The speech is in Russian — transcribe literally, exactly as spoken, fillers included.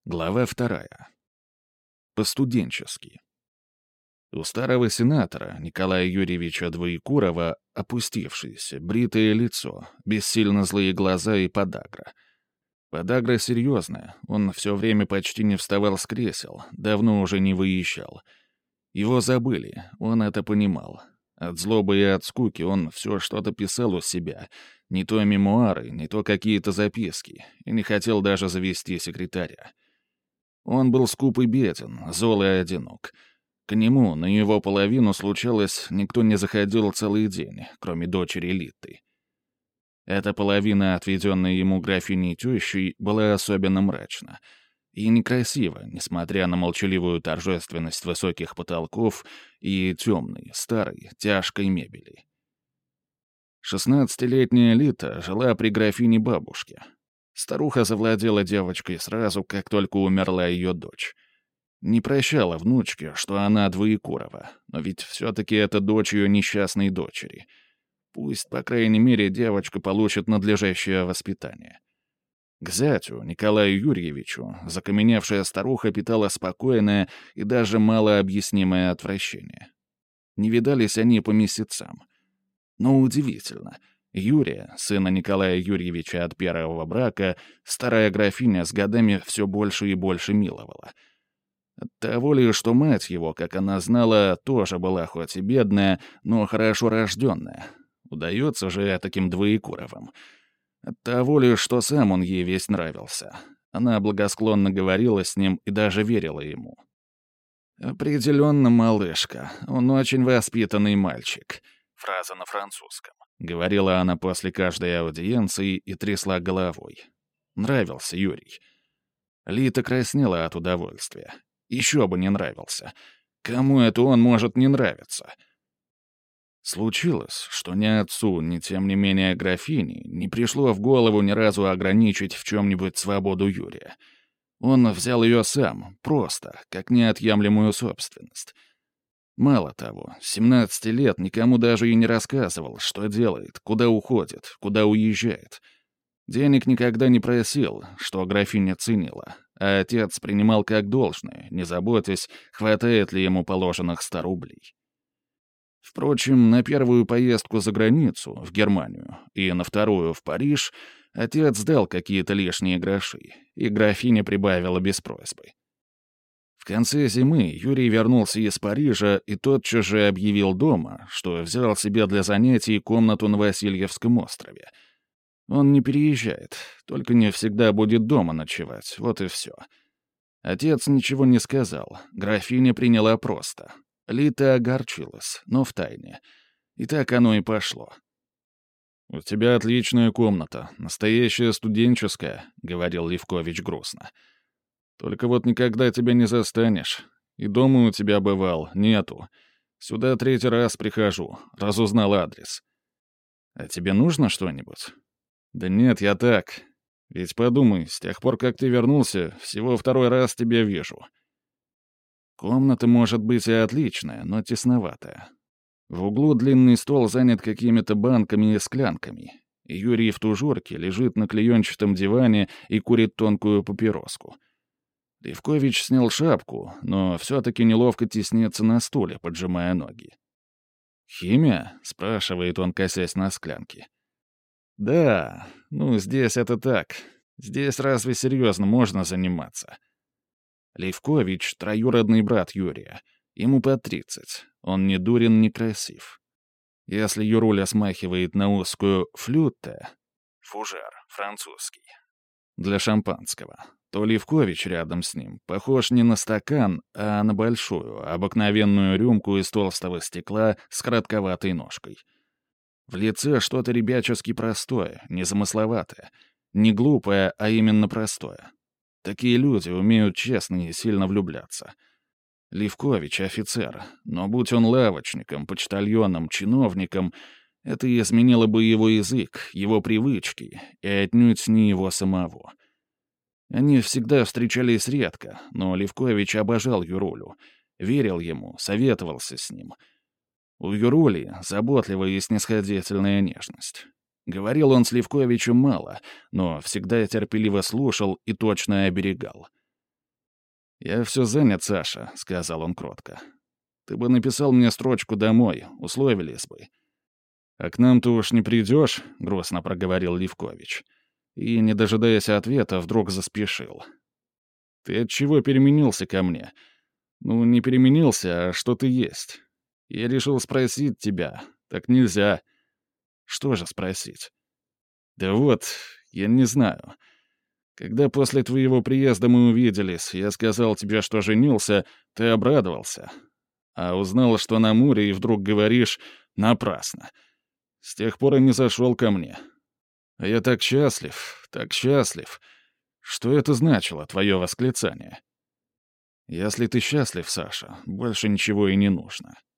Глава вторая. По-студенчески. У старого сенатора Николая Юрьевича Двоекурова опустившееся, бритое лицо, бессильно злые глаза и подагра. Подагра серьезная, он все время почти не вставал с кресел, давно уже не выезжал. Его забыли, он это понимал. От злобы и от скуки он все что-то писал у себя, не то мемуары, не то какие-то записки, и не хотел даже завести секретаря. Он был скуп и беден, зол и одинок. К нему, на его половину, случалось, никто не заходил целый день, кроме дочери Литы. Эта половина, отведенная ему графиней тещей, была особенно мрачна и некрасива, несмотря на молчаливую торжественность высоких потолков и темной, старой, тяжкой мебели. Шестнадцатилетняя Лита жила при графине-бабушке. Старуха завладела девочкой сразу, как только умерла ее дочь. Не прощала внучке, что она Двоекурова, но ведь все-таки это дочь ее несчастной дочери. Пусть, по крайней мере, девочка получит надлежащее воспитание. К зятю, Николаю Юрьевичу, закаменевшая старуха питала спокойное и даже малообъяснимое отвращение. Не видались они по месяцам. Но удивительно — Юрия, сына Николая Юрьевича от первого брака, старая графиня с годами все больше и больше миловала. От того ли, что мать его, как она знала, тоже была хоть и бедная, но хорошо рожденная. Удается же таким Двоекуровым. От того ли, что сам он ей весь нравился. Она благосклонно говорила с ним и даже верила ему. «Определенно, малышка, он очень воспитанный мальчик». Фраза на французском. Говорила она после каждой аудиенции и трясла головой. Нравился Юрий. Лита краснела от удовольствия. Еще бы не нравился. Кому это он может не нравиться? Случилось, что ни отцу, ни тем не менее графине не пришло в голову ни разу ограничить в чем-нибудь свободу Юрия. Он взял ее сам, просто, как неотъемлемую собственность. Мало того, с семнадцати лет никому даже и не рассказывал, что делает, куда уходит, куда уезжает. Денег никогда не просил, что графиня ценила, а отец принимал как должное, не заботясь, хватает ли ему положенных ста рублей. Впрочем, на первую поездку за границу, в Германию, и на вторую, в Париж, отец дал какие-то лишние гроши, и графиня прибавила без просьбы. В конце зимы Юрий вернулся из Парижа и тотчас же объявил дома, что взял себе для занятий комнату на Васильевском острове. Он не переезжает, только не всегда будет дома ночевать, вот и все. Отец ничего не сказал, графиня приняла просто. Лита огорчилась, но втайне. И так оно и пошло. «У тебя отличная комната, настоящая студенческая», — говорил Левкович грустно. «Только вот никогда тебя не застанешь. И дома у тебя бывал, нету. Сюда третий раз прихожу, разузнал адрес. А тебе нужно что-нибудь?» «Да нет, я так. Ведь подумай, с тех пор, как ты вернулся, всего второй раз тебя вижу». Комната может быть и отличная, но тесноватая. В углу длинный стол занят какими-то банками и склянками. Юрий в тужурке лежит на клеенчатом диване и курит тонкую папироску. Левкович снял шапку, но все-таки неловко теснится на стуле, поджимая ноги. «Химия?» — спрашивает он, косясь на склянки. «Да, ну здесь это так. Здесь разве серьезно можно заниматься?» Левкович — троюродный брат Юрия. Ему по тридцать. Он не дурен, не красив. Если Юруля смахивает на узкую флюте, фужер, французский, для шампанского, то Левкович рядом с ним похож не на стакан, а на большую, обыкновенную рюмку из толстого стекла с коротковатой ножкой. В лице что-то ребячески простое, незамысловатое, не глупое, а именно простое. Такие люди умеют честно и сильно влюбляться. Левкович — офицер, но будь он лавочником, почтальоном, чиновником, это изменило бы его язык, его привычки, и отнюдь не его самого. Они всегда встречались редко, но Левкович обожал Юрулю, верил ему, советовался с ним. У Юрули заботливая и снисходительная нежность. Говорил он с Левковичем мало, но всегда терпеливо слушал и точно оберегал. «Я все занят, Саша», — сказал он кротко. «Ты бы написал мне строчку домой, условились бы». «А к нам ты уж не придешь», — грустно проговорил Левкович. И, не дожидаясь ответа, вдруг заспешил. «Ты отчего переменился ко мне? Ну, не переменился, а что ты есть? Я решил спросить тебя. Так нельзя». «Что же спросить?» «Да вот, я не знаю. Когда после твоего приезда мы увиделись, я сказал тебе, что женился, ты обрадовался. А узнал, что на море, и вдруг говоришь «напрасно». С тех пор и не зашел ко мне. А я так счастлив, так счастлив. Что это значило, твое восклицание? Если ты счастлив, Саша, больше ничего и не нужно.